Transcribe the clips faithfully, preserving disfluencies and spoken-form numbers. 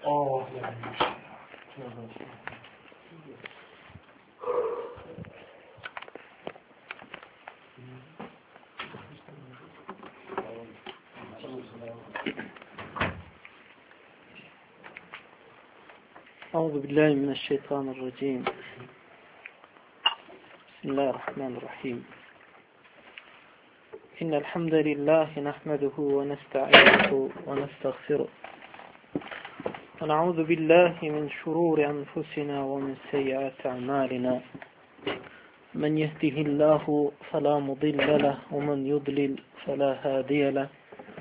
Oh, أعوذ بالله من الشيطان الرجيم. بسم الله الرحمن الرحيم. إن الحمد لله نحمده ونستعينه ونستغفره ونعوذ بالله من شرور أنفسنا ومن سيئات أعمالنا من يهده الله فلا مضل له ومن يضلل فلا هادي له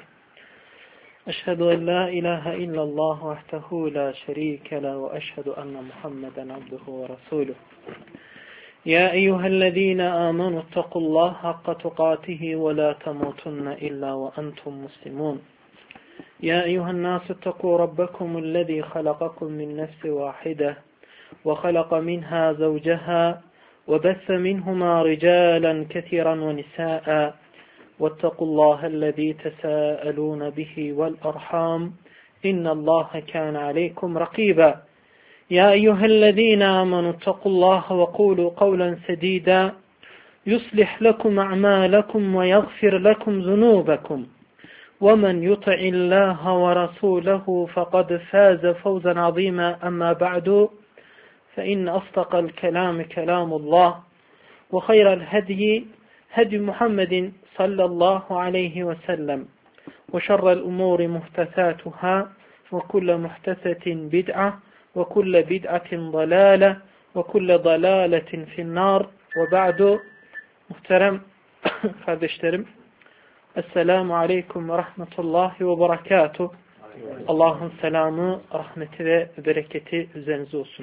أشهد أن لا إله إلا الله وحده لا شريك له وأشهد أن محمدا عبده ورسوله يا أيها الذين آمنوا اتقوا الله حق تقاته ولا تموتن إلا وأنتم مسلمون يا أيها الناس اتقوا ربكم الذي خلقكم من نفس واحدة وخلق منها زوجها وبث منهما رجالا كثيرا ونساء واتقوا الله الذي تساءلون به والأرحام إن الله كان عليكم رقيبا يا أيها الذين آمنوا اتقوا الله وقولوا قولا سديدا يصلح لكم أعمالكم ويغفر لكم ذنوبكم ومن يطع الله ورسوله فقد فاز فوزا عظيما أما بعد فإن أصدق الكلام كلام الله وخير الهدي هدي محمد صلى الله عليه وسلم وشر الأمور محدثاتها وكل محدثة بدعة وكل بدعة ضلالة وكل ضلالة في النار وبعد muhterem kardeşlerim Esselamu Aleyküm ve Rahmetullahi ve Berekatuhu. Allah'ın selamı, rahmeti ve bereketi üzerinize olsun.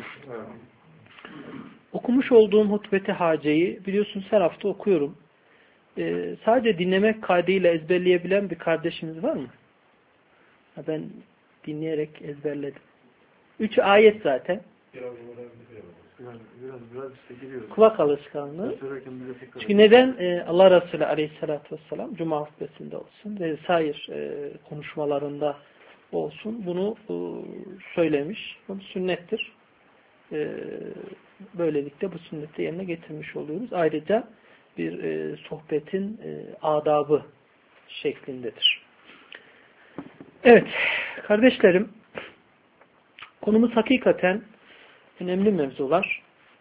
Okumuş olduğum hutbeti haceyi biliyorsunuz her hafta okuyorum. Ee, sadece dinlemek kaydıyla ezberleyebilen bir kardeşimiz var mı? Ha, ben dinleyerek ezberledim. Üç ayet zaten. Biraz biraz biraz, biraz işte giriyoruz. Kulak alışkanlığı. Çünkü neden? Ee, Allah Resulü Aleyhisselatü Vesselam Cuma hutbesinde olsun ve sair e, konuşmalarında olsun bunu e, söylemiş. Bu sünnettir. E, böylelikle bu sünneti yerine getirmiş oluyoruz. Ayrıca bir e, sohbetin e, adabı şeklindedir. Evet kardeşlerim, konumuz hakikaten önemli mevzular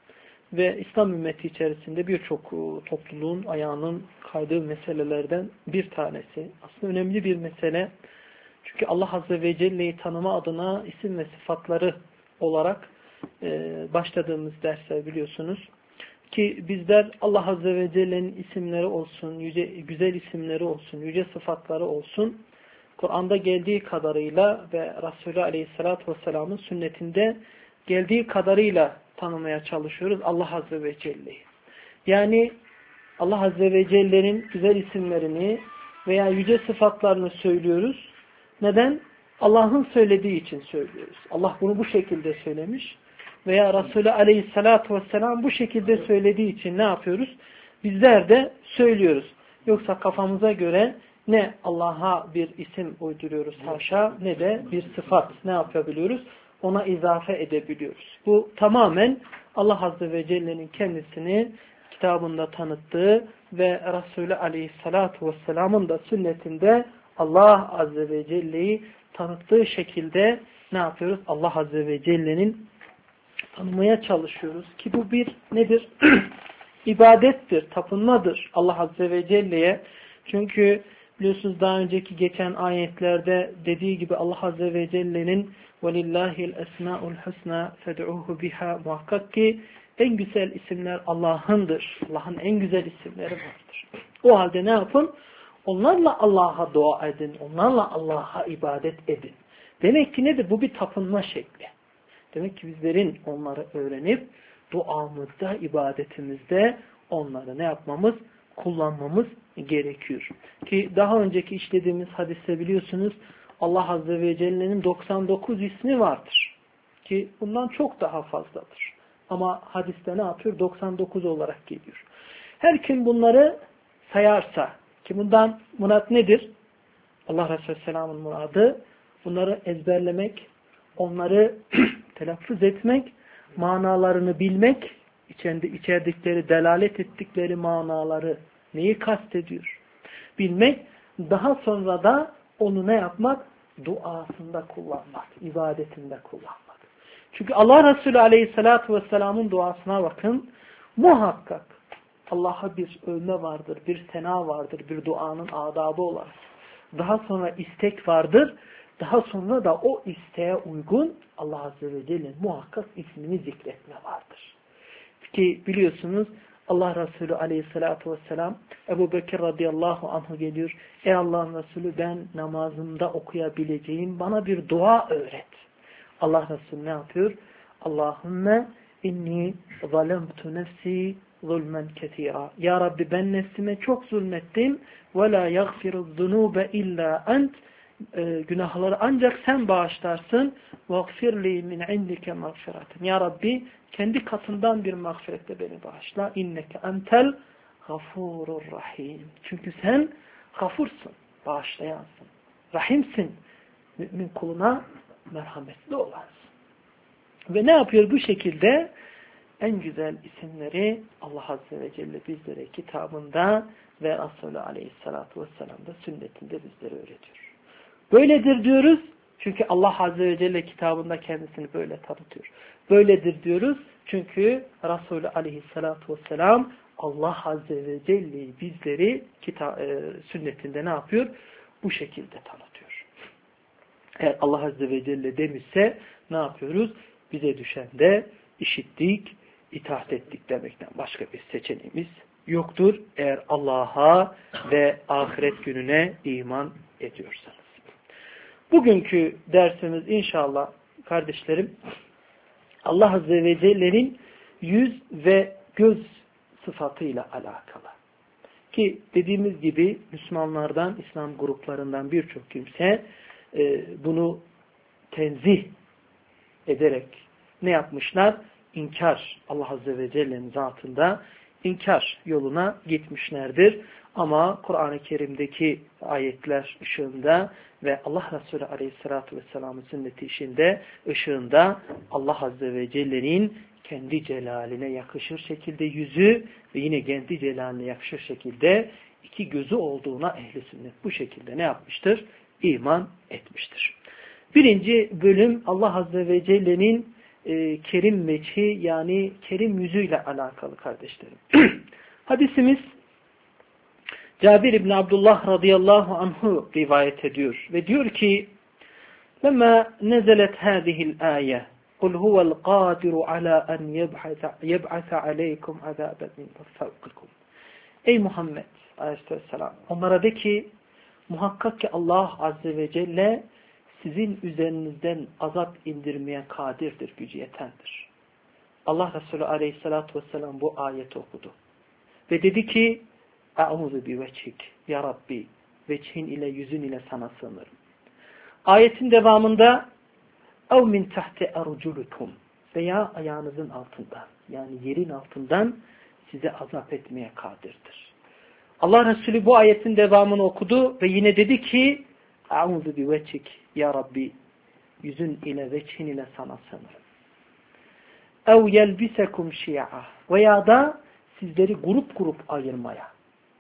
ve İslam ümmeti içerisinde birçok topluluğun ayağının kaydığı meselelerden bir tanesi. Aslında önemli bir mesele. Çünkü Allah Azze ve Celle'yi tanıma adına isim ve sıfatları olarak e, başladığımız dersler biliyorsunuz. Ki bizler Allah Azze ve Celle'nin isimleri olsun, yüce, güzel isimleri olsun, yüce sıfatları olsun, Kur'an'da geldiği kadarıyla ve Resulü Aleyhisselatü Vesselam'ın sünnetinde geldiği kadarıyla tanımaya çalışıyoruz Allah Azze ve Celle'yi. Yani Allah Azze ve Celle'nin güzel isimlerini veya yüce sıfatlarını söylüyoruz. Neden? Allah'ın söylediği için söylüyoruz. Allah bunu bu şekilde söylemiş. Veya Resulü Aleyhisselatü Vesselam bu şekilde söylediği için ne yapıyoruz? Bizler de söylüyoruz. Yoksa kafamıza göre ne Allah'a bir isim uyduruyoruz haşa ne de bir sıfat ne yapabiliyoruz? Ona izafe edebiliyoruz. Bu tamamen Allah Azze ve Celle'nin kendisini kitabında tanıttığı ve Resulü Aleyhisselatü Vesselam'ın da sünnetinde Allah Azze ve Celle'yi tanıttığı şekilde ne yapıyoruz? Allah Azze ve Celle'nin tanımaya çalışıyoruz ki bu bir nedir? İbadettir, tapınmadır Allah Azze ve Celle'ye. Çünkü biliyorsunuz daha önceki geçen ayetlerde dediği gibi Allah Azze ve Celle'nin وَلِلَّهِ الْاَسْمَاءُ الْحُسْنَى فَدْعُوهُ بِهَا muhakkak ki en güzel isimler Allah'ındır. Allah'ın en güzel isimleri vardır. O halde ne yapın? Onlarla Allah'a dua edin. Onlarla Allah'a ibadet edin. Demek ki nedir? Bu bir tapınma şekli. Demek ki bizlerin onları öğrenip duamızda, ibadetimizde onları ne yapmamız? Kullanmamız gerekiyor. Ki daha önceki işlediğimiz hadiste biliyorsunuz Allah Azze ve Celle'nin doksan dokuz ismi vardır. Ki bundan çok daha fazladır. Ama hadiste ne yapıyor? doksan dokuz olarak geliyor. Her kim bunları sayarsa, ki bundan murat nedir? Allah Resulü Selam'ın muradı bunları ezberlemek, onları telaffuz etmek, manalarını bilmek, içinde içerdikleri, delalet ettikleri manaları neyi kastediyor bilmek, daha sonra da onu ne yapmak? Duasında kullanmak, ibadetinde kullanmak. Çünkü Allah Resulü Aleyhisselatü Vesselam'ın duasına bakın, muhakkak Allah'a bir övme vardır, bir sena vardır, bir duanın adabı olarak. Daha sonra istek vardır, daha sonra da o isteğe uygun Allah Azze ve Celle'nin muhakkak ismini zikretme vardır. Ki biliyorsunuz Allah Resulü Aleyhisselatü Vesselam Ebu Bekir radıyallahu anh'a geliyor. Ey Allah'ın Resulü, ben namazımda okuyabileceğim bana bir dua öğret. Allah Resulü ne yapıyor? Allahümme inni zalemtu nefsi zulmen ketira. Ya Rabbi, ben nefsime çok zulmettim. Ve la yaghfiru zunube illa ent. E, günahları ancak sen bağışlarsın. Vagfirli min indike mağfiraten. Ya Rabbi, kendi katından bir mağfiretle beni bağışla. İnneke entel gafurur rahim. Çünkü sen gafursun, bağışlayansın. Rahimsin. Mümin kuluna merhametli olansın. Ve ne yapıyor bu şekilde? En güzel isimleri Allah Azze ve Celle bizlere kitabında ve Resulü Aleyhisselatü Vesselam'da sünnetinde bizlere öğretiyor. Böyledir diyoruz. Çünkü Allah Azze ve Celle kitabında kendisini böyle tanıtıyor. Böyledir diyoruz. Çünkü Resulü Aleyhisselatü Vesselam Allah Azze ve Celle bizleri kita e, sünnetinde ne yapıyor? Bu şekilde tanıtıyor. Eğer Allah Azze ve Celle demişse ne yapıyoruz? Bize düşen de işittik, itaat ettik demekten başka bir seçeneğimiz yoktur. Eğer Allah'a ve ahiret gününe iman ediyorsanız. Bugünkü dersimiz inşallah kardeşlerim Allah Azze ve Celle'nin yüz ve göz sıfatıyla alakalı. Ki dediğimiz gibi Müslümanlardan, İslam gruplarından birçok kimse e, bunu tenzih ederek ne yapmışlar? İnkar, Allah Azze ve Celle'nin zatında inkar yoluna gitmişlerdir. Ama Kur'an-ı Kerim'deki ayetler ışığında ve Allah Resulü Aleyhisselatü Vesselam'ın sünneti işinde ışığında Allah Azze ve Celle'nin kendi celaline yakışır şekilde yüzü ve yine kendi celaline yakışır şekilde iki gözü olduğuna ehli sünnet bu şekilde ne yapmıştır? İman etmiştir. Birinci bölüm Allah Azze ve Celle'nin e, kerim veçhi yani kerim yüzüyle alakalı kardeşlerim. Hadisimiz Cabir İbni Abdullah radıyallahu anhu rivayet ediyor ve diyor ki لَمَا نَزَلَتْ هَذِهِ الْآيَةِ قُلْ هُوَ الْقَادِرُ عَلَى أَنْ يَبْعَثَ عَلَيْكُمْ عَذَابًا مِنْ فَوْقِكُمْ. Ey Muhammed aleyhisselam, onlara de ki muhakkak ki Allah Azze ve Celle sizin üzerinizden azap indirmeye kadirdir, gücü yetendir. Allah Resulü Aleyhisselatü Vesselam bu ayeti okudu. Ve dedi ki Eûzu bi veçhik ya Rabbi, veçhin ile yüzün ile sana sığınırım. Ayetin devamında ev min tahti erculukum veya ayağınızın altından yani yerin altından size azap etmeye kadirdir. Allah Resulü bu ayetin devamını okudu ve yine dedi ki Eûzu bi veçhik ya Rabbi, yüzün ile veçhin ile sana sığınırım. Ev yelbisekum şi'a veya da sizleri grup grup ayırmaya.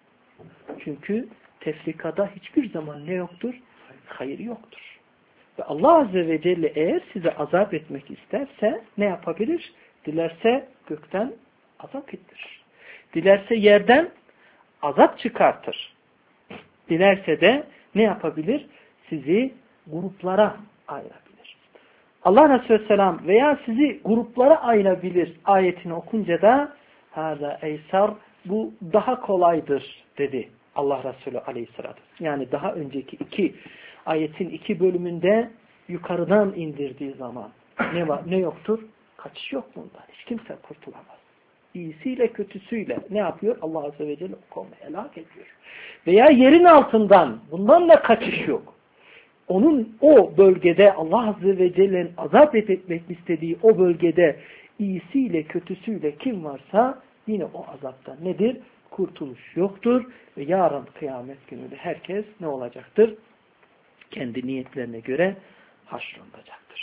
Çünkü tefrikada hiçbir zaman ne yoktur? Hayır yoktur. Ve Allah Azze ve Celle eğer size azap etmek isterse ne yapabilir? Dilerse gökten azap ettirir. Dilerse yerden azap çıkartır. Dilerse de ne yapabilir? Sizi gruplara ayırabilir. Allah Resulü Selam veya sizi gruplara ayırabilir ayetini okunca da hâzâ eysar, bu daha kolaydır dedi Allah Resulü Aleyhisselatü. Yani daha önceki iki ayetin iki bölümünde yukarıdan indirdiği zaman ne var, ne yoktur? Kaçış yok bundan. Hiç kimse kurtulamaz. İyisiyle kötüsüyle ne yapıyor? Allah Azze ve Celle o kavmi helak ediyor. Veya yerin altından bundan da kaçış yok. Onun o bölgede Allah Azze ve Celle'nin azap etmek istediği o bölgede iyisiyle kötüsüyle kim varsa yine o azaptan nedir? Kurtuluş yoktur ve yarın kıyamet gününde herkes ne olacaktır? Kendi niyetlerine göre haşrolunacaktır.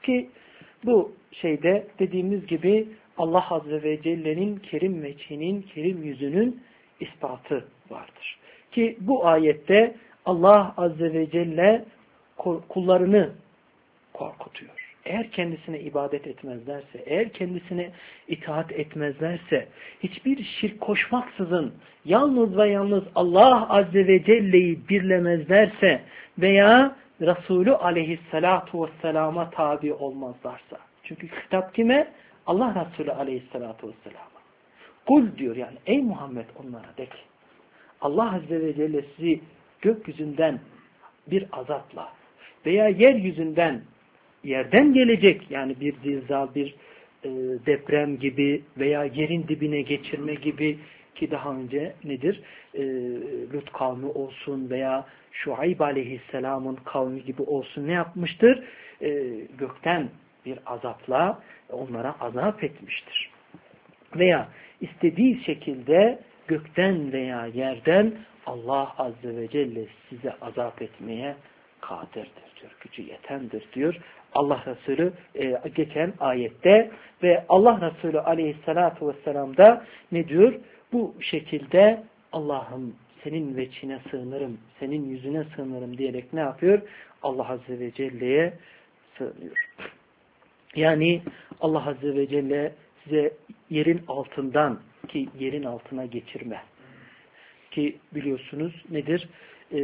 Ki bu şeyde dediğimiz gibi Allah Azze ve Celle'nin kerim veçhinin, kerim yüzünün ispatı vardır. Ki bu ayette Allah Azze ve Celle kullarını korkutuyor. Eğer kendisine ibadet etmezlerse, eğer kendisine itaat etmezlerse, hiçbir şirk koşmaksızın yalnız ve yalnız Allah Azze ve Celle'yi birlemezlerse veya Resulü Aleyhisselatu Vesselam'a tabi olmazlarsa. Çünkü hitap kime? Allah Resulü Aleyhisselatu Vesselam'a. Kul diyor yani ey Muhammed onlara de ki Allah Azze ve Celle sizi gökyüzünden bir azapla veya yeryüzünden yerden gelecek yani bir zilzal, bir e, deprem gibi veya yerin dibine geçirme gibi ki daha önce nedir? E, Lut kavmi olsun veya Şuayb Aleyhisselam'ın kavmi gibi olsun ne yapmıştır? E, gökten bir azapla onlara azap etmiştir. Veya istediği şekilde gökten veya yerden Allah Azze ve Celle size azap etmeye kadirdir diyor. Gücü yetendir diyor. Allah Resulü e, geçen ayette ve Allah Resulü Aleyhisselatu Vesselam da ne diyor? Bu şekilde Allah'ım senin veçhine sığınırım, senin yüzüne sığınırım diyerek ne yapıyor? Allah Azze ve Celle'ye sığınıyor. Yani Allah Azze ve Celle size yerin altından ki yerin altına geçirme. Ki biliyorsunuz nedir? Ee,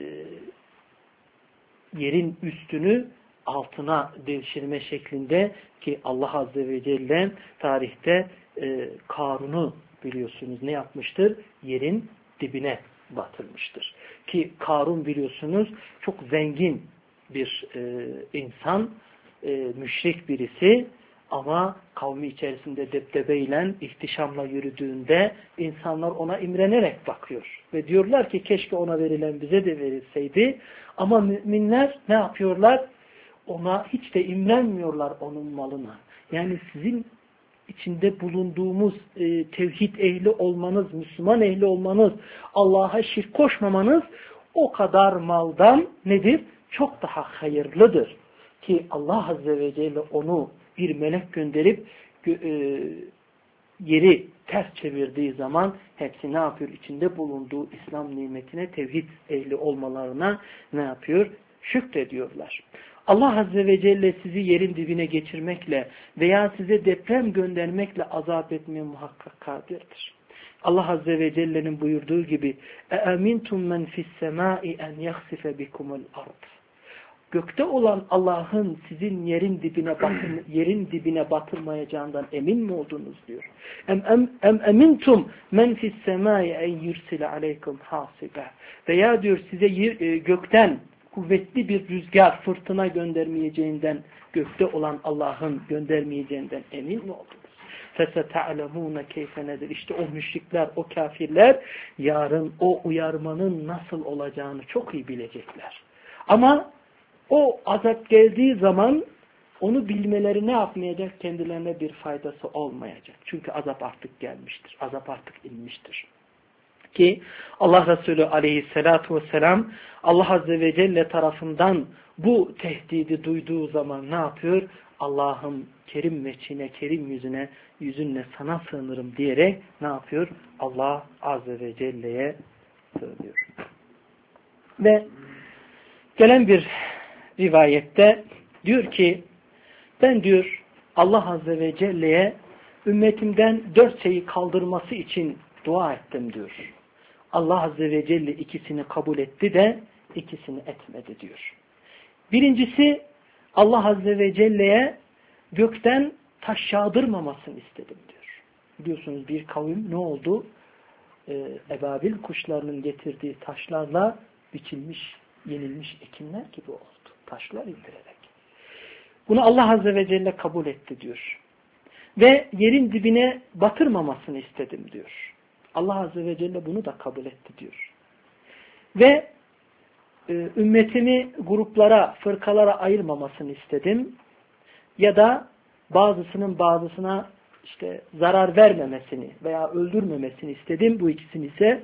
yerin üstünü altına devşirme şeklinde ki Allah Azze ve Celle tarihte e, Karun'u biliyorsunuz ne yapmıştır? Yerin dibine batırmıştır. Ki Karun biliyorsunuz çok zengin bir e, insan, e, müşrik birisi ama kavmi içerisinde debdebeyle, ihtişamla yürüdüğünde insanlar ona imrenerek bakıyor. Ve diyorlar ki keşke ona verilen bize de verilseydi. Ama müminler ne yapıyorlar? Ona hiç de imrenmiyorlar onun malına. Yani sizin içinde bulunduğumuz e, tevhid ehli olmanız, Müslüman ehli olmanız, Allah'a şirk koşmamanız o kadar maldan nedir? Çok daha hayırlıdır. Ki Allah Azze ve Celle onu bir melek gönderip e, yeri ters çevirdiği zaman hepsi ne yapıyor? İçinde bulunduğu İslam nimetine, tevhid ehli olmalarına ne yapıyor? Şükrediyorlar. Allah Azze ve Celle sizi yerin dibine geçirmekle veya size deprem göndermekle azap etmeye muhakkak kadirdir. Allah Azze ve Celle'nin buyurduğu gibi اَاَمِنْتُمْ مَنْ فِي السَّمَاءِ اَنْ يَخْسِفَ بِكُمُ الْأَرْضِ Gökte olan Allah'ın sizin yerin dibine batır, yerin dibine batırmayacağından emin mi oldunuz diyor. Em em em emintum men fis semai en yursile aleykum hasibe. Veya diyor size yer, gökten kuvvetli bir rüzgar, fırtına göndermeyeceğinden, gökte olan Allah'ın göndermeyeceğinden emin mi oldunuz? فَسَتَعْلَمُونَ كَيْفَ nedir? İşte o müşrikler, o kafirler yarın o uyarmanın nasıl olacağını çok iyi bilecekler. Ama o azap geldiği zaman onu bilmeleri ne yapmayacak? Kendilerine bir faydası olmayacak. Çünkü azap artık gelmiştir. Azap artık inmiştir. Ki Allah Resulü Aleyhisselatu Vesselam Allah Azze ve Celle tarafından bu tehdidi duyduğu zaman ne yapıyor? Allah'ım kerim veçhine, kerim yüzüne, yüzünle sana sığınırım diyerek ne yapıyor? Allah Azze ve Celle'ye sığınıyor. Ve gelen bir rivayette diyor ki ben diyor Allah Azze ve Celle'ye ümmetimden dört şeyi kaldırması için dua ettim diyor. Allah Azze ve Celle ikisini kabul etti de ikisini etmedi diyor. Birincisi Allah Azze ve Celle'ye gökten taş yağdırmamasını istedim diyor. Biliyorsunuz bir kavim ne oldu? Ee, ebabil kuşlarının getirdiği taşlarla biçilmiş, yenilmiş ekinler gibi oldu. Taşlar indirerek. Bunu Allah Azze ve Celle kabul etti diyor. Ve yerin dibine batırmamasını istedim diyor. Allah Azze ve Celle bunu da kabul etti diyor. Ve e, ümmetimi gruplara, fırkalara ayırmamasını istedim. Ya da bazısının bazısına işte zarar vermemesini veya öldürmemesini istedim. Bu ikisini ise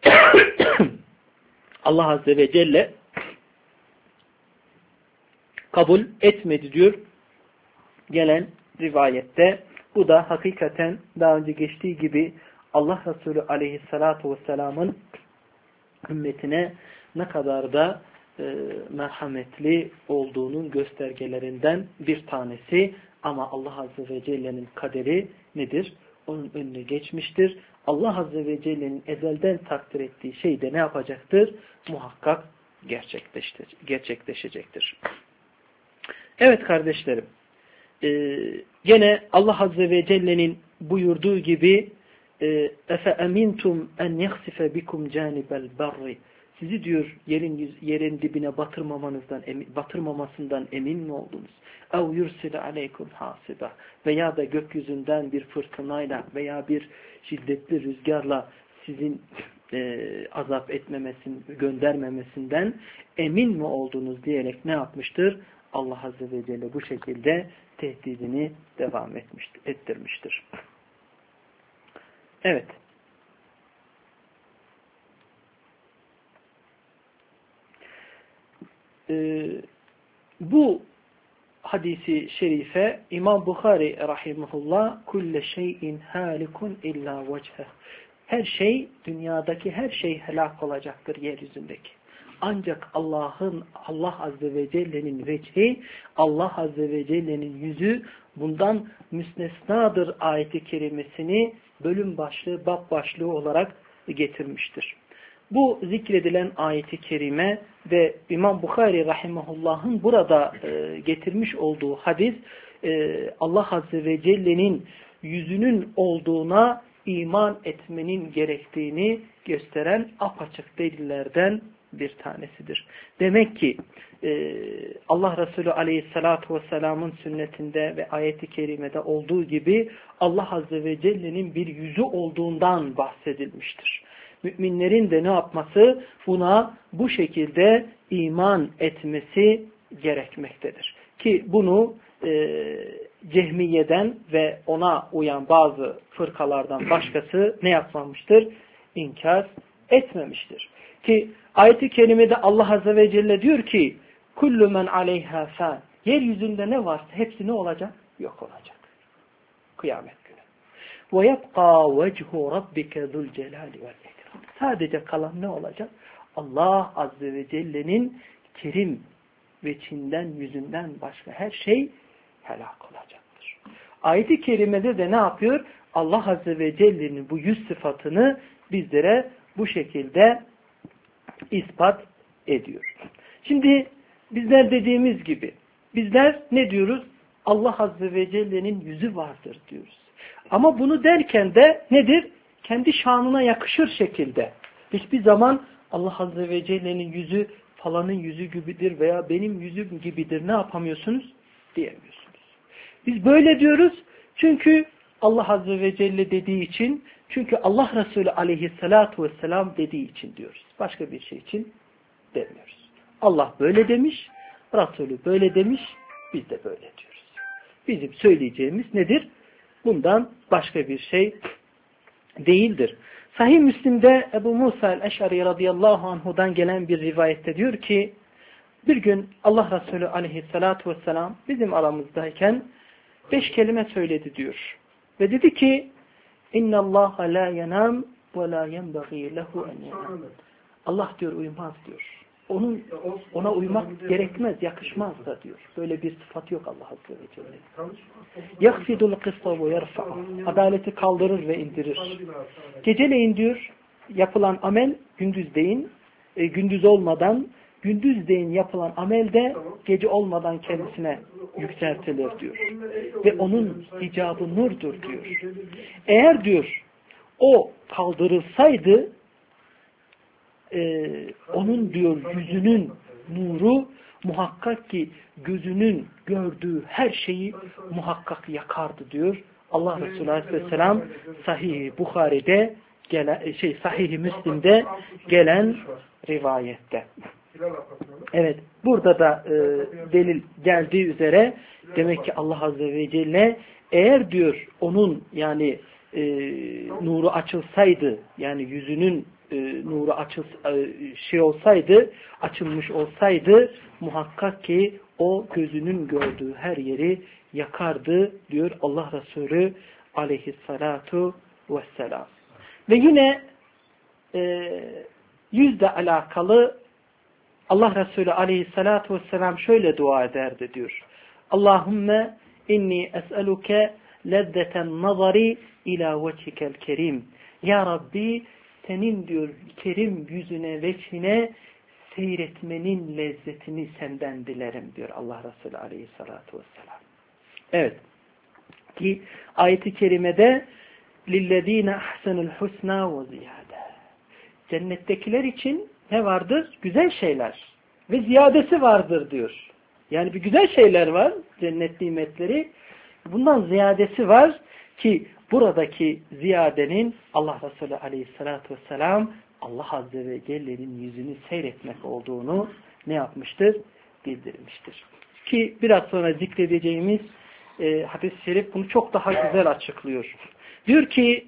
Allah Azze ve Celle kabul etmedi diyor gelen rivayette. Bu da hakikaten daha önce geçtiği gibi Allah Resulü aleyhissalatu vesselamın ümmetine ne kadar da e, merhametli olduğunun göstergelerinden bir tanesi. Ama Allah Azze ve Celle'nin kaderi nedir? Onun önüne geçmiştir. Allah Azze ve Celle'nin ezelden takdir ettiği şey de ne yapacaktır? Muhakkak gerçekleşecektir. Evet kardeşlerim, e, gene Allah Azze ve Celle'nin buyurduğu gibi efe emintum en yakhsife bikum canibel barri, sizi diyor yerin yerin dibine batırmamanızdan batırmamasından emin mi oldunuz? Ev yursile aleykum hasiba, veya da gökyüzünden bir fırtınayla veya bir şiddetli rüzgarla sizin e, azap etmemesin, göndermemesinden emin mi oldunuz diyerek ne yapmıştır? Allah Azze ve Celle bu şekilde tehdidini devam etmiştir, ettirmiştir. Evet. Ee, bu hadisi şerife İmam Bukhari rahimahullah kulle şeyin halikun illa vecheh, her şey, dünyadaki her şey helak olacaktır yeryüzündeki. Ancak Allah'ın, Allah Azze ve Celle'nin vecihi, Allah Azze ve Celle'nin yüzü bundan müstesnadır ayeti kerimesini bölüm başlığı, bab başlığı olarak getirmiştir. Bu zikredilen ayeti kerime ve İmam Bukhari rahimahullah'ın burada e, getirmiş olduğu hadis e, Allah Azze ve Celle'nin yüzünün olduğuna iman etmenin gerektiğini gösteren apaçık delillerden bir tanesidir. Demek ki e, Allah Resulü aleyhissalatu vesselamın sünnetinde ve ayeti kerimede olduğu gibi Allah Azze ve Celle'nin bir yüzü olduğundan bahsedilmiştir. Müminlerin de ne yapması? Buna bu şekilde iman etmesi gerekmektedir. Ki bunu e, Cehmiye'den ve ona uyan bazı fırkalardan başkası ne yapmamıştır? İnkar etmemiştir. Ki ayet-i kerimede Allah Azze ve Celle diyor ki kullu men aleyha fan, yeryüzünde ne varsa hepsi ne olacak? Yok olacak. Kıyamet günü. Ve yebqa vechu rabbike zul celali vel ikram. Sadece kalan ne olacak? Allah Azze ve Celle'nin kerim veçinden, yüzünden başka her şey helak olacaktır. Ayet-i kerimede de ne yapıyor? Allah Azze ve Celle'nin bu yüz sıfatını bizlere bu şekilde ispat ediyor. Şimdi bizler dediğimiz gibi bizler ne diyoruz? Allah Azze ve Celle'nin yüzü vardır diyoruz. Ama bunu derken de nedir? Kendi şanına yakışır şekilde. Hiçbir zaman Allah Azze ve Celle'nin yüzü falanın yüzü gibidir veya benim yüzüm gibidir ne yapamıyorsunuz? Diyemiyorsunuz. Biz böyle diyoruz çünkü Allah Azze ve Celle dediği için, çünkü Allah Resulü aleyhissalatu vesselam dediği için diyoruz. Başka bir şey için demiyoruz. Allah böyle demiş, Resulü böyle demiş, biz de böyle diyoruz. Bizim söyleyeceğimiz nedir? Bundan başka bir şey değildir. Sahih Müslim'de Ebu Musa el-Eş'ari radıyallahu anhu'dan gelen bir rivayette diyor ki, bir gün Allah Resulü aleyhissalatu vesselam bizim aramızdayken beş kelime söyledi diyor. Ve dedi ki, İnna Allah la yenam ve la yenbagî lehu en yenam. Allah diyor uyumaz diyor. Onun ona uymak gerekmez, yakışmaz da diyor. Böyle bir sıfat yok Allah Azze ve Celle. Yakhfidul kısta ve yerfa'u. Adaleti kaldırır ve indirir. Geceleyin diyor yapılan amel gündüzleyin, e, gündüz olmadan, gündüzleyin yapılan amel de gece olmadan kendisine yükseltilir diyor. Ve onun icabı nurdur diyor. Eğer diyor o kaldırılsaydı Ee, onun diyor yüzünün nuru muhakkak ki gözünün gördüğü her şeyi muhakkak yakardı diyor. Allah Resulü Aleyhisselam Sahih-i Bukhari'de gelen, şey Sahih-i Müslim'de gelen rivayette. Evet, burada da e, delil geldiği üzere demek ki Allah Azze ve Celle eğer diyor onun yani e, nuru açılsaydı, yani yüzünün e, nuru açıl e, şey olsaydı, açılmış olsaydı muhakkak ki o gözünün gördüğü her yeri yakardı diyor Allah Resulü aleyhissalatu vesselam. Ve yine e, yüzle alakalı Allah Resulü aleyhissalatu vesselam şöyle dua ederdi diyor. Allahümme inni es'eluke lezzeten nazari ila vecikel kerim. Ya Rabbi senin diyor kerim yüzüne veçhine seyretmenin lezzetini senden dilerim diyor Allah Resulü aleyhissalatu vesselam. Evet. Ki ayet-i kerimede lillezine ahsenul husna ve ziyade. Cennettekiler için ne vardır? Güzel şeyler. Ve ziyadesi vardır diyor. Yani bir güzel şeyler var. Cennet nimetleri. Bundan ziyadesi var ki buradaki ziyadenin Allah Resulü aleyhissalatu vesselam Allah Azze ve Celle'nin yüzünü seyretmek olduğunu ne yapmıştır? Bildirmiştir. Ki biraz sonra zikredeceğimiz e, hadis-i şerif bunu çok daha güzel açıklıyor. Diyor ki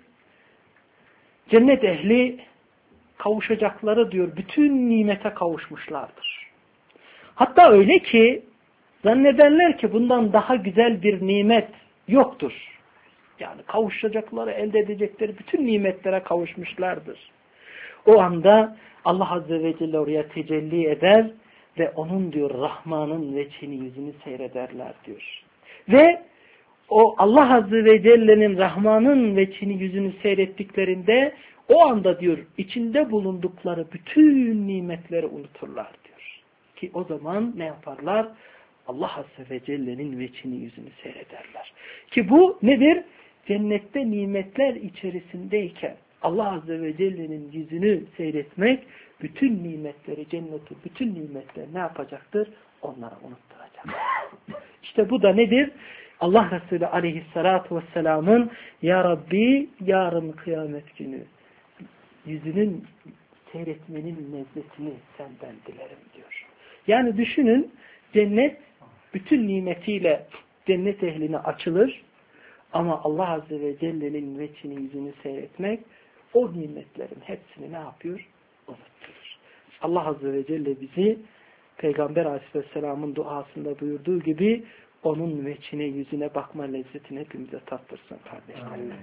cennet ehli kavuşacakları diyor bütün nimete kavuşmuşlardır. Hatta öyle ki zannederler ki bundan daha güzel bir nimet yoktur. Yani kavuşacakları, elde edecekleri bütün nimetlere kavuşmuşlardır. O anda Allah Azze ve Celle oraya tecelli eder ve onun diyor Rahman'ın veçhini yüzünü seyrederler diyor. Ve o Allah Azze ve Celle'nin Rahman'ın veçhini yüzünü seyrettiklerinde o anda diyor içinde bulundukları bütün nimetleri unuturlar diyor. Ki o zaman ne yaparlar? Allah Azze ve Celle'nin veçhini yüzünü seyrederler. Ki bu nedir? Cennette nimetler içerisindeyken Allah Azze ve Celle'nin yüzünü seyretmek bütün nimetleri, cenneti, bütün nimetleri ne yapacaktır? Onlara unutturacak. İşte bu da nedir? Allah Resulü aleyhissalatu vesselamın Ya Rabbi yarın kıyamet günü yüzünün seyretmenin lezzetini senden dilerim diyor. Yani düşünün cennet bütün nimetiyle cennet ehline açılır ama Allah Azze ve Celle'nin veçhini yüzünü seyretmek o nimetlerin hepsini ne yapıyor? Unutturur. Allah Azze ve Celle bizi Peygamber Aleyhisselam'ın duasında buyurduğu gibi onun veçhine yüzüne bakma lezzetini hepimize tattırsın kardeşlerim.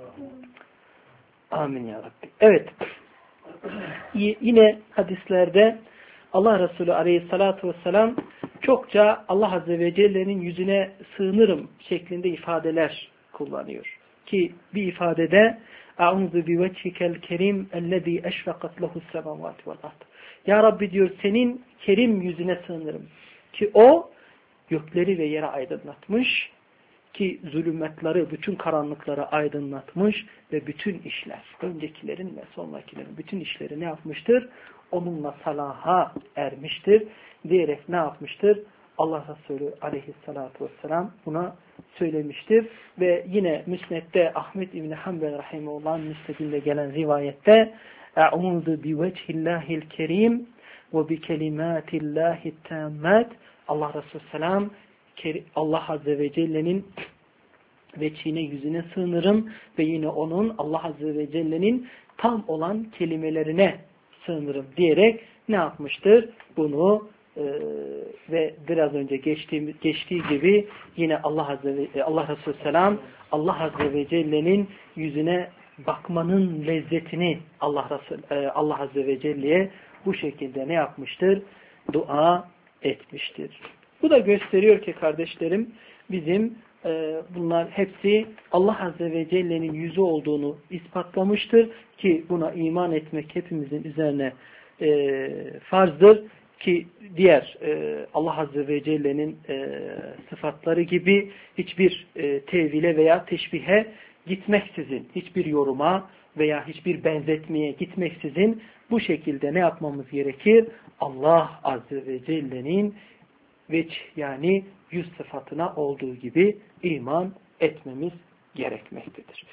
Amin ya Rabbi. Evet. Yine hadislerde Allah Resulü Aleyhisselatü Vesselam çokça Allah Azze ve Celle'nin yüzüne sığınırım şeklinde ifadeler kullanıyor. Ki bir ifadede A'udhu bi vecikel kerim ellezî eşfaqat lehu's semâvâti vel ard. Ya Rabbi diyor senin kerim yüzüne sığınırım. Ki o gökleri ve yeri aydınlatmış ki zulümetleri, bütün karanlıkları aydınlatmış ve bütün işler, öncekilerin ve sonrakilerin bütün işleri ne yapmıştır? Onunla salaha ermiştir diyerek ne yapmıştır? Allah Resulü aleyhissalatu vesselam buna söylemiştir. Ve yine Müsned'de Ahmet İbni Hanbel rahimehullah'ın müsnedinde gelen rivayette Eûzu bi vechillahil kerim ve bi kelimatillahi tammat. Allah Resulü selam Allah Azze ve Celle'nin veçhine yüzüne sığınırım ve yine onun Allah Azze ve Celle'nin tam olan kelimelerine sığınırım diyerek ne yapmıştır? Bunu e, ve biraz önce geçtiği, geçtiği gibi yine Allah Azze ve Allah Resulü selam Allah Azze ve Celle'nin yüzüne bakmanın lezzetini Allah Resulü, e, Allah Azze ve Celle'ye bu şekilde ne yapmıştır? Dua etmiştir. Bu da gösteriyor ki kardeşlerim bizim e, bunlar hepsi Allah Azze ve Celle'nin yüzü olduğunu ispatlamıştır ki buna iman etmek hepimizin üzerine e, farzdır ki diğer e, Allah Azze ve Celle'nin e, sıfatları gibi hiçbir e, tevile veya teşbihe gitmeksizin, hiçbir yoruma veya hiçbir benzetmeye gitmeksizin bu şekilde ne yapmamız gerekir? Allah Azze ve Celle'nin veç yani yüz sıfatına olduğu gibi iman etmemiz gerekmektedir.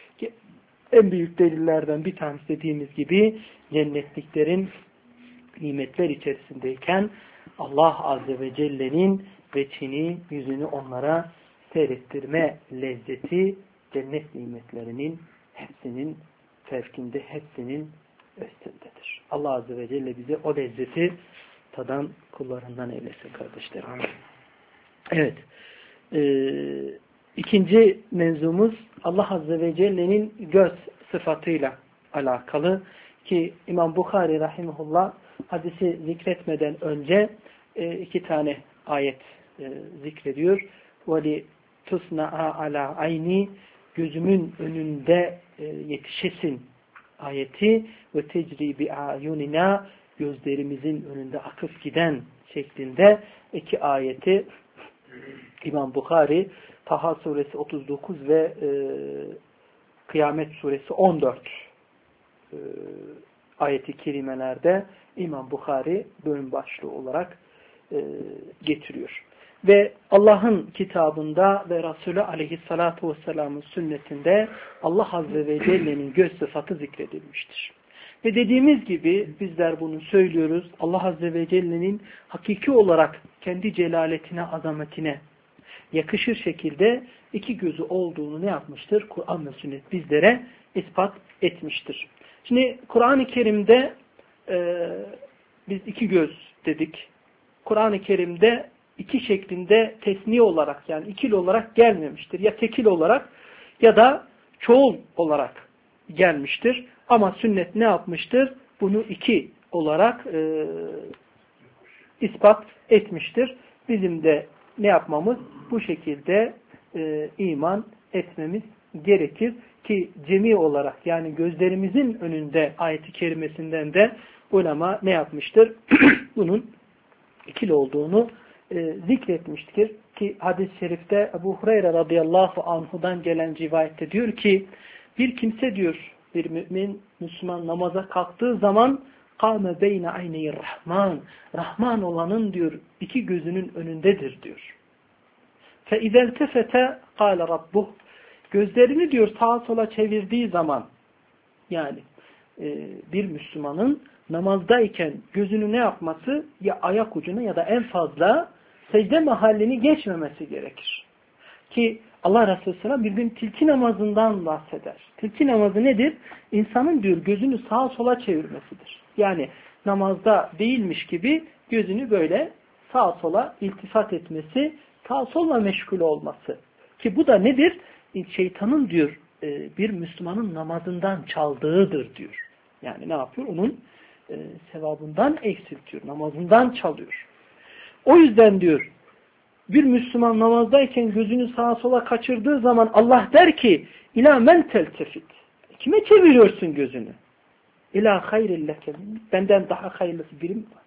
En büyük delillerden bir tanesi dediğimiz gibi cennetliklerin nimetler içerisindeyken Allah Azze ve Celle'nin veçhini, yüzünü onlara seyrettirme lezzeti cennet nimetlerinin hepsinin fevkinde, hepsinin üstündedir. Allah Azze ve Celle bize o lezzeti tadan kullarından eylesin kardeşlerim. Evet. Ee, ikinci mevzumuz Allah Azze ve Celle'nin göz sıfatıyla alakalı ki İmam Bukhari rahimahullah hadisi zikretmeden önce e, iki tane ayet e, zikrediyor. وَلِ تُسْنَعَا عَلَى عَيْنِ gözümün önünde e, yetişesin ayeti ve tecri bi ayunina gözlerimizin önünde akıp giden şeklinde iki ayeti İmam Bukhari Taha suresi otuz dokuz ve e, Kıyamet suresi on dört e, ayeti kerimelerde İmam Bukhari bölüm başlığı olarak e, getiriyor. Ve Allah'ın kitabında ve Resulü aleyhissalatu vesselamın sünnetinde Allah Azze ve Celle'nin göz sıfatı zikredilmiştir. Ve dediğimiz gibi bizler bunu söylüyoruz. Allah Azze ve Celle'nin hakiki olarak kendi celaletine, azametine yakışır şekilde iki gözü olduğunu ne yapmıştır? Kur'an ve sünnet bizlere ispat etmiştir. Şimdi Kur'an-ı Kerim'de e, biz iki göz dedik. Kur'an-ı Kerim'de iki şeklinde tesniye olarak yani ikili olarak gelmemiştir. Ya tekil olarak ya da çoğul olarak gelmiştir. Ama sünnet ne yapmıştır? Bunu iki olarak e, ispat etmiştir. Bizim de ne yapmamız? Bu şekilde e, iman etmemiz gerekir ki cemi olarak yani gözlerimizin önünde ayeti kerimesinden de ulema ne yapmıştır? Bunun ikili olduğunu e, zikretmiştir ki hadis-i şerifte Ebu Hureyre radıyallahu anhudan gelen rivayette diyor ki bir kimse diyor bir mümin Müslüman namaza kalktığı zaman kâme beyne ayneyir rahman Rahman olanın diyor iki gözünün önündedir diyor. Fe izeltefete kâle rabbuh gözlerini diyor sağa sola çevirdiği zaman yani e, bir Müslümanın namazdayken gözünü ne yapması ya ayak ucuna ya da en fazla secde mahallini geçmemesi gerekir. Ki Allah Resulü Sallallahu bir gün tilki namazından bahseder. Tilki namazı nedir? İnsanın diyor gözünü sağa sola çevirmesidir. Yani namazda değilmiş gibi gözünü böyle sağa sola iltifat etmesi, sağa sola meşgul olması. Ki bu da nedir? Şeytanın diyor bir Müslümanın namazından çaldığıdır diyor. Yani ne yapıyor? Onun e, sevabından eksiltiyor. Namazından çalıyor. O yüzden diyor bir Müslüman namazdayken gözünü sağa sola kaçırdığı zaman Allah der ki İlâ men teltefit. Kime çeviriyorsun gözünü? İlâ hayrilleke. Benden daha hayırlısı birim var.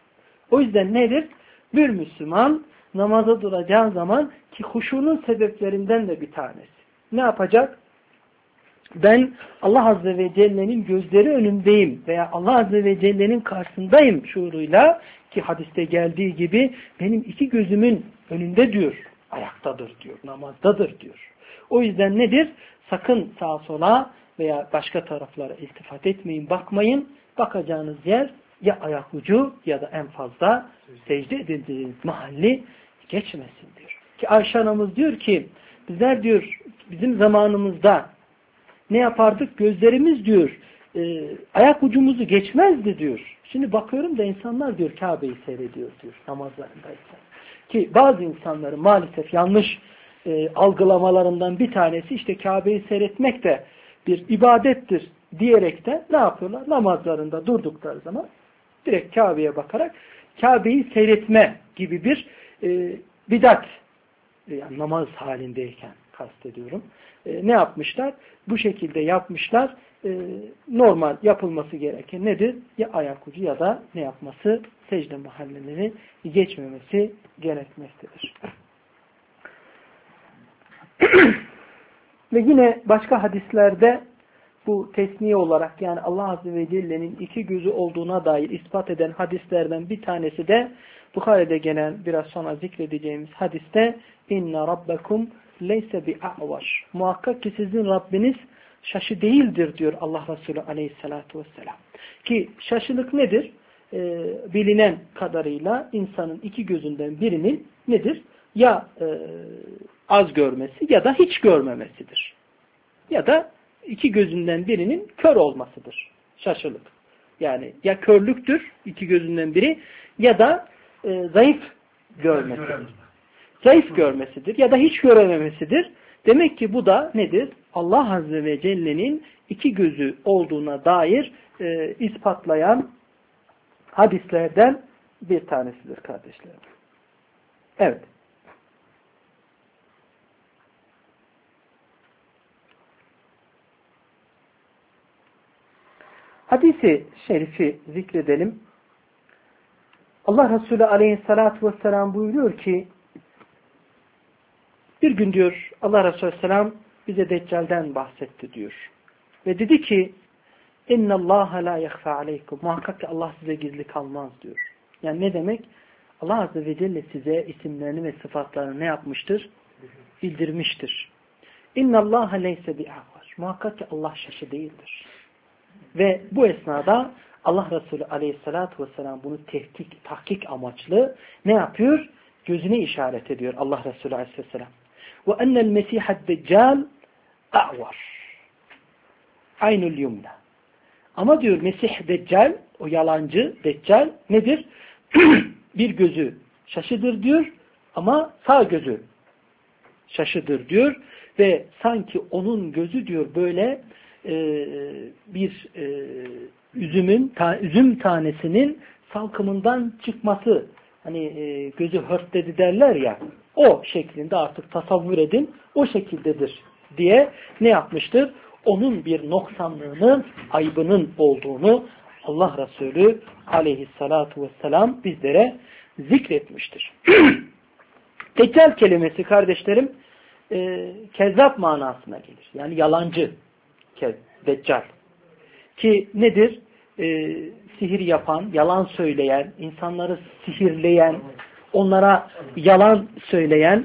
O yüzden nedir? Bir Müslüman namaza duracağı zaman ki huşunun sebeplerinden de bir tanesi. Ne yapacak? Ben Allah Azze ve Celle'nin gözleri önündeyim veya Allah Azze ve Celle'nin karşısındayım şuuruyla ki hadiste geldiği gibi benim iki gözümün önünde diyor, ayaktadır diyor, namazdadır diyor. O yüzden nedir? Sakın sağa sola veya başka taraflara iltifat etmeyin, bakmayın. Bakacağınız yer ya ayak ucu ya da en fazla secde edildiğiniz mahalli geçmesin diyor. Ki Ayşe anamız diyor ki bizler diyor bizim zamanımızda ne yapardık? Gözlerimiz diyor e, ayak ucumuzu geçmezdi diyor. Şimdi bakıyorum da insanlar diyor Kabe'yi seyrediyor diyor namazlarındaysa. Ki bazı insanların maalesef yanlış e, algılamalarından bir tanesi işte Kabe'yi seyretmek de bir ibadettir diyerek de ne yapıyorlar? Namazlarında durdukları zaman direkt Kabe'ye bakarak Kabe'yi seyretme gibi bir e, bidat yani namaz halindeyken kastediyorum. E, ne yapmışlar? Bu şekilde yapmışlar. E, normal yapılması gereken nedir? Ya ayak ucu ya da ne yapması? Secde mahalleleri geçmemesi gerekmektedir. Ve yine başka hadislerde bu tesniye olarak yani Allah Azze ve Celle'nin iki gözü olduğuna dair ispat eden hadislerden bir tanesi de Bukhari'de gelen biraz sonra zikredeceğimiz hadiste inna rabbakum leyse bi'a'vaş. Muhakkak ki sizin Rabbiniz şaşı değildir diyor Allah Resulü aleyhissalatu vesselam. Ki şaşılık nedir? Ee, bilinen kadarıyla insanın iki gözünden birinin nedir? Ya e, az görmesi ya da hiç görmemesidir. Ya da iki gözünden birinin kör olmasıdır. Şaşılık. Yani ya körlüktür iki gözünden biri ya da e, zayıf görmesidir. zayıf görmesidir ya da hiç görememesidir. Demek ki bu da nedir? Allah Azze ve Celle'nin iki gözü olduğuna dair e, ispatlayan hadislerden bir tanesidir kardeşlerim. Evet. Hadisi şerifi zikredelim. Allah Resulü Aleyhisselatü Vesselam buyuruyor ki bir gün diyor Allah Resulü Aleyhisselam bize Deccal'den bahsetti diyor. Ve dedi ki اِنَّ اللّٰهَ لَا يَخْفَى عَلَيْكُمْ muhakkak ki Allah size gizli kalmaz diyor. Yani ne demek? Allah Azze ve Celle size isimlerini ve sıfatlarını ne yapmıştır? Bildirmiştir. اِنَّ اللّٰهَ لَيْسَ بِعَوَرٍ muhakkak ki Allah şaşı değildir. Ve bu esnada Allah Resulü Aleyhisselatü Vesselam bunu tehdit, tahkik amaçlı ne yapıyor? Gözüne işaret ediyor Allah Resulü Aleyhisselam. وَاَنَّ الْمَسِيحَ الدَّجَّالِ اَعْوَرٍ aynul yumna. Ama diyor Mesih Deccal, o yalancı Deccal nedir? Bir gözü şaşıdır diyor ama sağ gözü şaşıdır diyor ve sanki onun gözü diyor böyle e, bir e, üzümün ta, üzüm tanesinin salkımından çıkması, hani e, gözü hörtledi derler ya, o şeklinde artık tasavvur edin, o şekildedir diye ne yapmıştır? Onun bir noksanlığının, aybının olduğunu Allah Resulü Aleyhissalatu vesselam bizlere zikretmiştir. Deccal kelimesi kardeşlerim e, kezzap manasına gelir. Yani yalancı kez, Deccal. Ki nedir? E, sihir yapan, yalan söyleyen, insanları sihirleyen, onlara yalan söyleyen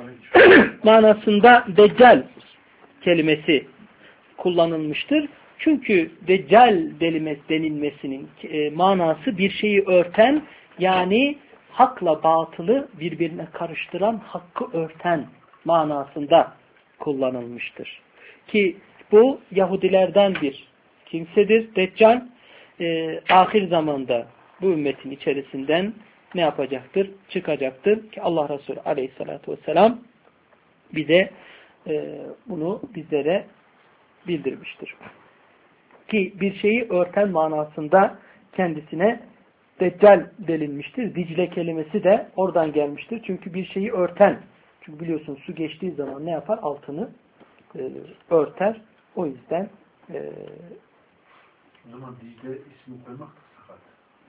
manasında Deccal kelimesi kullanılmıştır. Çünkü Deccal denilmesinin e, manası bir şeyi örten, yani hakla batılı birbirine karıştıran, hakkı örten manasında kullanılmıştır. Ki bu Yahudilerden bir kimsedir. Deccal e, ahir zamanda bu ümmetin içerisinden ne yapacaktır? Çıkacaktır. Ki Allah Resulü Aleyhisselatü Vesselam bize e, bunu bizlere bildirmiştir. Ki bir şeyi örten manasında kendisine Deccal denilmiştir. Dicle kelimesi de oradan gelmiştir. Çünkü bir şeyi örten. Çünkü biliyorsun su geçtiği zaman ne yapar? Altını e, örter. O yüzden e, o zaman Dicle ismi koymak da sakat.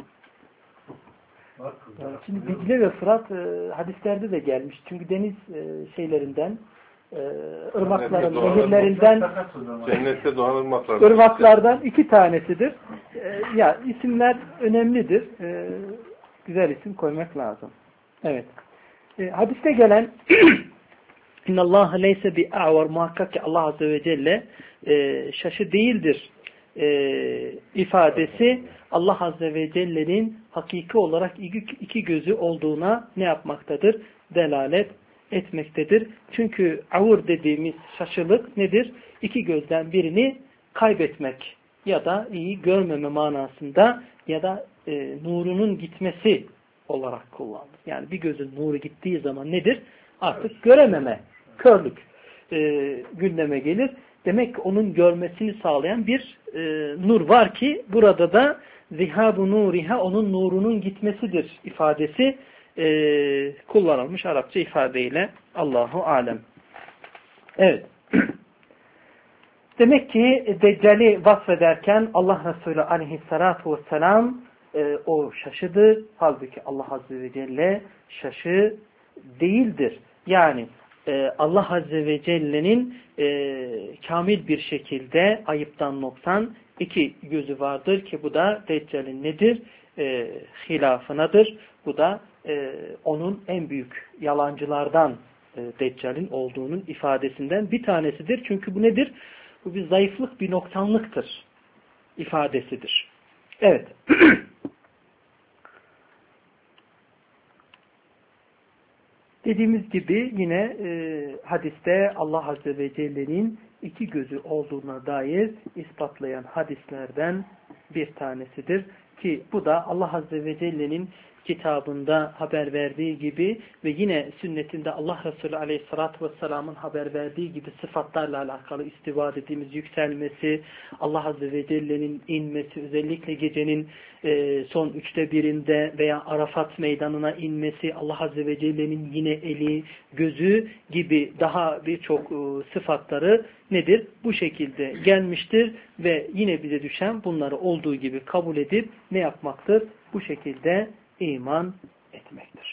Yani şimdi Dicle ve Fırat e, hadislerde de gelmiş. Çünkü deniz e, şeylerinden e, ırmakların, nehirlerinden cennette doğan ırmaklardan ırmaklardan iki tanesidir. E, ya isimler önemlidir. E, güzel isim koymak lazım. Evet. E, hadiste gelen İnna Allah leyse bi a'var muhakkak ki Allah Azze ve Celle e, şaşı değildir e, ifadesi Allah Azze ve Celle'nin hakiki olarak iki, iki gözü olduğuna ne yapmaktadır? Delalet etmektedir. Çünkü avur dediğimiz şaşılık nedir? İki gözden birini kaybetmek ya da iyi görmeme manasında ya da e, nurunun gitmesi olarak kullanılır. Yani bir gözün nuru gittiği zaman nedir? Artık görememe, körlük e, gündeme gelir. Demek ki onun görmesini sağlayan bir e, nur var ki burada da zihabu nuriha onun nurunun gitmesidir ifadesi e, kullanılmış Arapça ifadeyle. Allahu alem. Evet. Demek ki Deccal'i vasfederken Allah Resulü aleyhissalatu vesselam e, o şaşıdır. Halbuki Allah Azze ve Celle şaşı değildir. Yani e, Allah Azze ve Celle'nin e, kamil bir şekilde ayıptan noksan iki gözü vardır ki bu da Deccal'in nedir? E, hilafınadır. Bu da e, onun en büyük yalancılardan e, Deccal'in olduğunun ifadesinden bir tanesidir. Çünkü bu nedir? Bu bir zayıflık, bir noksanlıktır ifadesidir. Evet. Dediğimiz gibi yine e, hadiste Allah Azze ve Celle'nin iki gözü olduğuna dair ispatlayan hadislerden bir tanesidir. Ki bu da Allah Azze ve Celle'nin kitabında haber verdiği gibi ve yine sünnetinde Allah Resulü Aleyhisselatü Vesselam'ın haber verdiği gibi sıfatlarla alakalı istiva dediğimiz yükselmesi, Allah Azze ve Celle'nin inmesi, özellikle gecenin e, son üçte birinde veya Arafat meydanına inmesi, Allah Azze ve Celle'nin yine eli, gözü gibi daha birçok e, sıfatları nedir? Bu şekilde gelmiştir ve yine bize düşen bunları olduğu gibi kabul edip ne yapmaktır? Bu şekilde iman etmektir.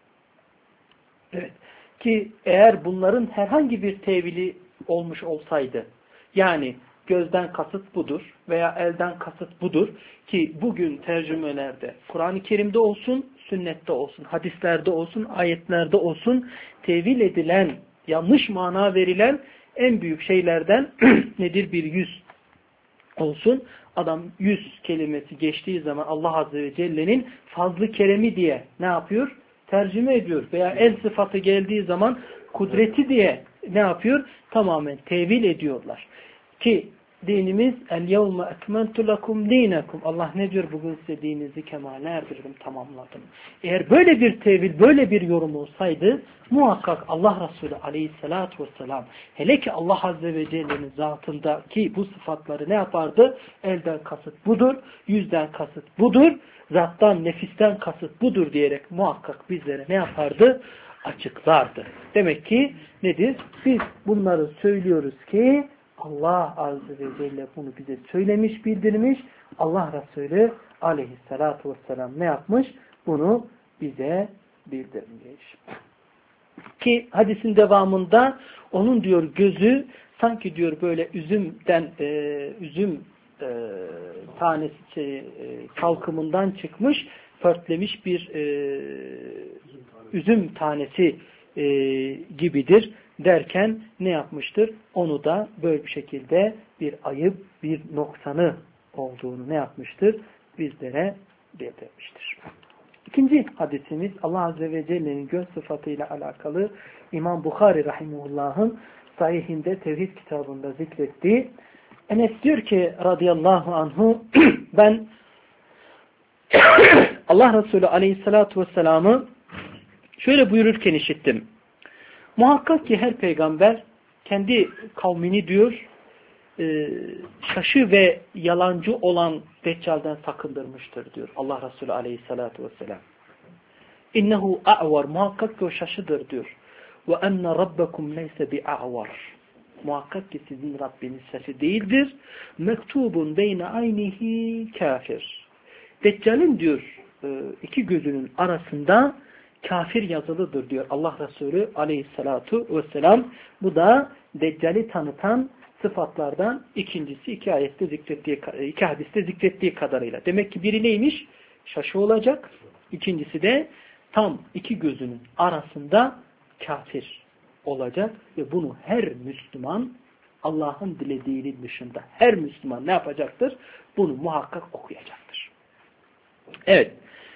Evet. Ki eğer bunların herhangi bir tevili olmuş olsaydı, yani gözden kasıt budur veya elden kasıt budur ki bugün tercümelerde, Kur'an-ı Kerim'de olsun, sünnette olsun, hadislerde olsun, ayetlerde olsun tevil edilen, yanlış mana verilen en büyük şeylerden nedir? Bir yüz olsun. Adam yüz kelimesi geçtiği zaman Allah Azze ve Celle'nin fazlı keremi diye ne yapıyor? Tercüme ediyor. Veya el sıfatı geldiği zaman kudreti diye ne yapıyor? Tamamen tevil ediyorlar. Ki dinimiz el-yevme ekmentu lekum dinekum. Allah ne diyor? Bugün size dininizi kemale erdirdim, tamamladım. Eğer böyle bir tevil, böyle bir yorum olsaydı muhakkak Allah Resulü Aleyhisselatü Vesselam hele ki Allah Azze ve Celle'nin zatındaki bu sıfatları ne yapardı? Elden kasıt budur, yüzden kasıt budur, zattan, nefisten kasıt budur diyerek muhakkak bizlere ne yapardı? Açıklardı. Demek ki nedir? Biz bunları söylüyoruz ki Allah Azze ve Celle bunu bize söylemiş, bildirmiş. Allah Resulü Aleyhisselatü Vesselam ne yapmış? Bunu bize bildirmiş. Ki hadisin devamında onun diyor gözü sanki diyor böyle üzümden e, üzüm e, tanesi şey, e, kalkımından çıkmış, pörtlemiş bir e, üzüm tanesi e, gibidir derken ne yapmıştır? Onu da böyle bir şekilde bir ayıp, bir noksanı olduğunu ne yapmıştır? Bizlere bildirmiştir. İkinci hadisimiz Allah Azze ve Celle'nin göz sıfatıyla alakalı İmam Bukhari Rahimullah'ın sahihinde Tevhid kitabında zikrettiği. Enes diyor ki radıyallahu anhu ben Allah Resulü Aleyhisselatü Vesselam'ı şöyle buyururken işittim. Muhakkak ki her peygamber kendi kavmini diyor e, şaşı ve yalancı olan Deccal'den sakındırmıştır diyor Allah Resulü Aleyhisselatü Vesselam. İnnehu a'var, muhakkak ki o şaşıdır diyor. Ve enne rabbekum leyse bi'a'var. Muhakkak ki sizin Rabbiniz şaşı değildir. Mektubun beyne aynihi kafir. Deccal'in diyor iki gözünün arasında kafir yazılıdır diyor Allah Resulü Aleyhisselatu Vesselam. Bu da Deccal'i tanıtan sıfatlardan ikincisi iki ayette zikrettiği, iki hadiste zikrettiği kadarıyla. Demek ki biri neymiş? Şaşı olacak. İkincisi de tam iki gözünün arasında kafir olacak ve bunu her Müslüman Allah'ın dilediğinin dışında her Müslüman ne yapacaktır? Bunu muhakkak okuyacaktır. Evet.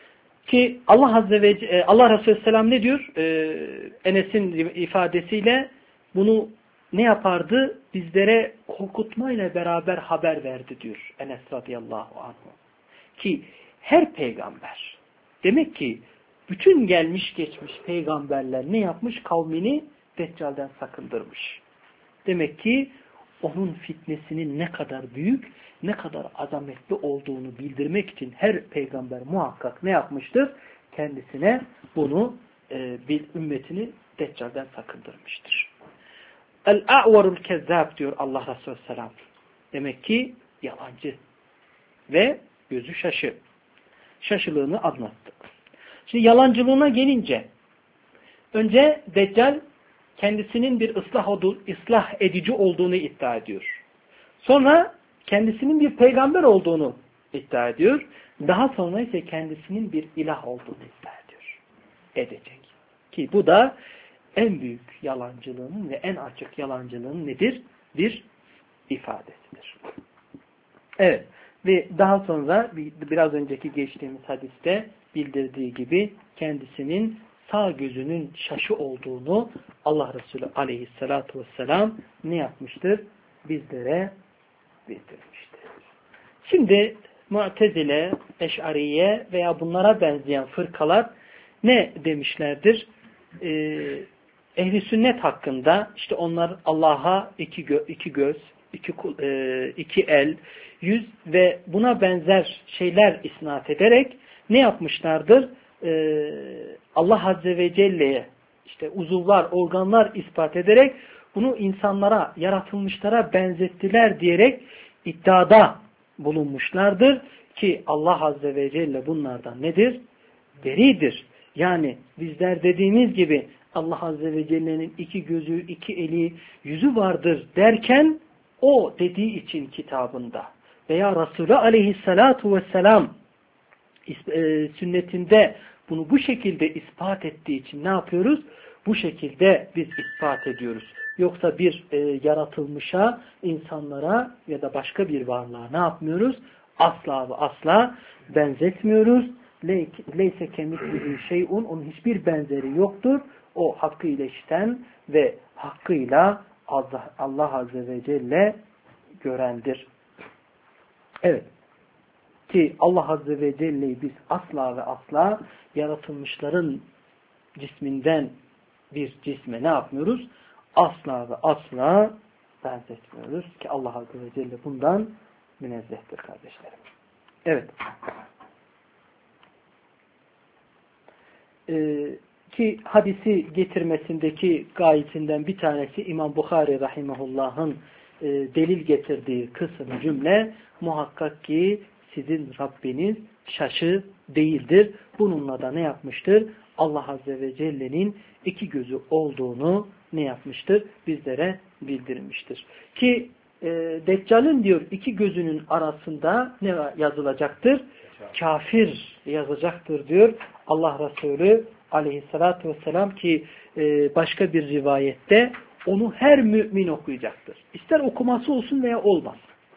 Ki Allah Azze ve Allah Resulü Selam ne diyor? Ee, Enes'in ifadesiyle bunu ne yapardı? Bizlere korkutmayla beraber haber verdi diyor Enes radıyallahu anh. Ki her peygamber, demek ki bütün gelmiş geçmiş peygamberler ne yapmış? Kavmini Deccal'den sakındırmış. Demek ki onun fitnesinin ne kadar büyük, ne kadar azametli olduğunu bildirmek için her peygamber muhakkak ne yapmıştır? Kendisine bunu e, bir ümmetini Deccal'den sakındırmıştır. El-a'varul kezzab diyor Allah Resulü Selam. Demek ki yalancı ve gözü şaşı. Şaşılığını anlattı. Şimdi yalancılığına gelince önce Deccal kendisinin bir ıslah, ıslah edici olduğunu iddia ediyor. Sonra kendisinin bir peygamber olduğunu iddia ediyor. Daha sonra ise kendisinin bir ilah olduğunu iddia ediyor. Edecek. Ki bu da en büyük yalancılığının ve en açık yalancılığının nedir? Bir ifadesidir. Evet. Ve daha sonra biraz önceki geçtiğimiz hadiste bildirdiği gibi kendisinin sağ gözünün şaşı olduğunu Allah Resulü Aleyhisselatü Vesselam ne yapmıştır? Bizlere bildirmiştir. Şimdi Mu'tezile, Eş'ariye veya bunlara benzeyen fırkalar ne demişlerdir? Ee, Ehli sünnet hakkında işte onlar Allah'a iki, gö iki göz, iki, e, iki el, yüz ve buna benzer şeyler isnat ederek ne yapmışlardır? Ee, Allah Azze ve Celle'ye işte uzuvlar, organlar ispat ederek bunu insanlara, yaratılmışlara benzettiler diyerek iddiada bulunmuşlardır ki Allah Azze ve Celle bunlardan nedir? Beridir. Yani bizler dediğimiz gibi Allah Azze ve Celle'nin iki gözü, iki eli, yüzü vardır derken o dediği için kitabında veya Resulü Aleyhisselatu Vesselam sünnetinde bunu bu şekilde ispat ettiği için ne yapıyoruz? Bu şekilde biz ispat ediyoruz. Yoksa bir e, yaratılmışa, insanlara ya da başka bir varlığa ne yapmıyoruz? Asla ve asla benzetmiyoruz. Leyse kemitlihi şey'un, onun hiçbir benzeri yoktur. O hakkıyla işten ve hakkıyla Allah, Allah Azze ve Celle görendir. Evet. Ki Allah Azze ve Celle'yi biz asla ve asla yaratılmışların cisminden bir cisme ne yapmıyoruz? Asla ve asla benzetmiyoruz ki Allah Azze ve Celle bundan münezzehtir kardeşlerim. Evet. Ee, ki hadisi getirmesindeki gayetinden bir tanesi İmam Bukhari Rahimahullah'ın e, delil getirdiği kısım cümle muhakkak ki sizin Rabbiniz şaşı değildir. Bununla da ne yapmıştır? Allah Azze ve Celle'nin iki gözü olduğunu ne yapmıştır? Bizlere bildirmiştir. Ki e, Deccal'in diyor iki gözünün arasında ne yazılacaktır? Kafir yazacaktır diyor Allah Resulü Aleyhisselatü Vesselam ki e, başka bir rivayette onu her mümin okuyacaktır. İster okuması olsun veya olmaz.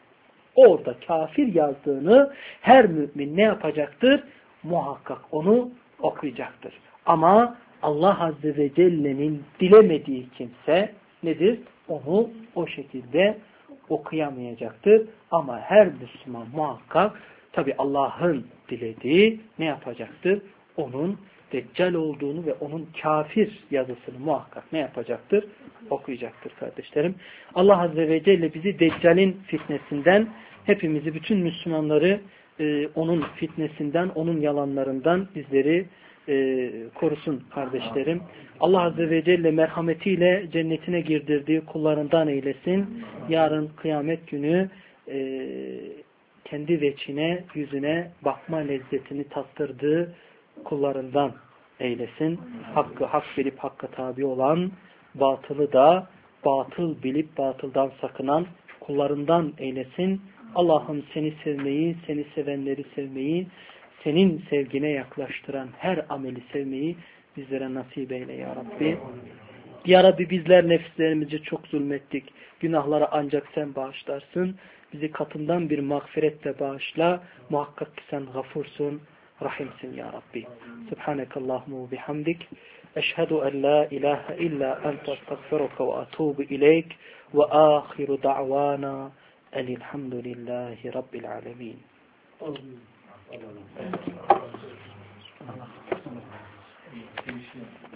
Orada kafir yazdığını her mümin ne yapacaktır? Muhakkak onu okuyacaktır. Ama Allah Azze ve Celle'nin dilemediği kimse nedir? Onu o şekilde okuyamayacaktır. Ama her Müslüman muhakkak tabi Allah'ın dilediği ne yapacaktır? Onun Deccal olduğunu ve onun kafir yazısını muhakkak ne yapacaktır? Okuyacaktır kardeşlerim. Allah Azze ve Celle bizi Deccal'in fitnesinden, hepimizi, bütün Müslümanları e, onun fitnesinden, onun yalanlarından bizleri e, korusun kardeşlerim. Allah Azze ve Celle merhametiyle cennetine girdirdiği kullarından eylesin. Yarın kıyamet günü e, kendi veçine, yüzüne bakma lezzetini tattırdığı kullarından eylesin. Hakkı hak bilip hakka tabi olan, batılı da batıl bilip batıldan sakınan kullarından eylesin. Allah'ım seni sevmeyi, seni sevenleri sevmeyi, senin sevgine yaklaştıran her ameli sevmeyi bizlere nasip eyle ya Rabbi. Ya Rabbi bizler nefislerimizi çok zulmettik. Günahları ancak sen bağışlarsın. Bizi katından bir mağfiretle bağışla. Muhakkak ki sen gafursun, rahimsin ya Rabbi. Subhanekallahumma ve bihamdik. Eşhedü en la ilahe illa ente estağfiruke ve atubu ileyk ve ahiru da'vana elhamdülillahi rabbil alemin. Allah.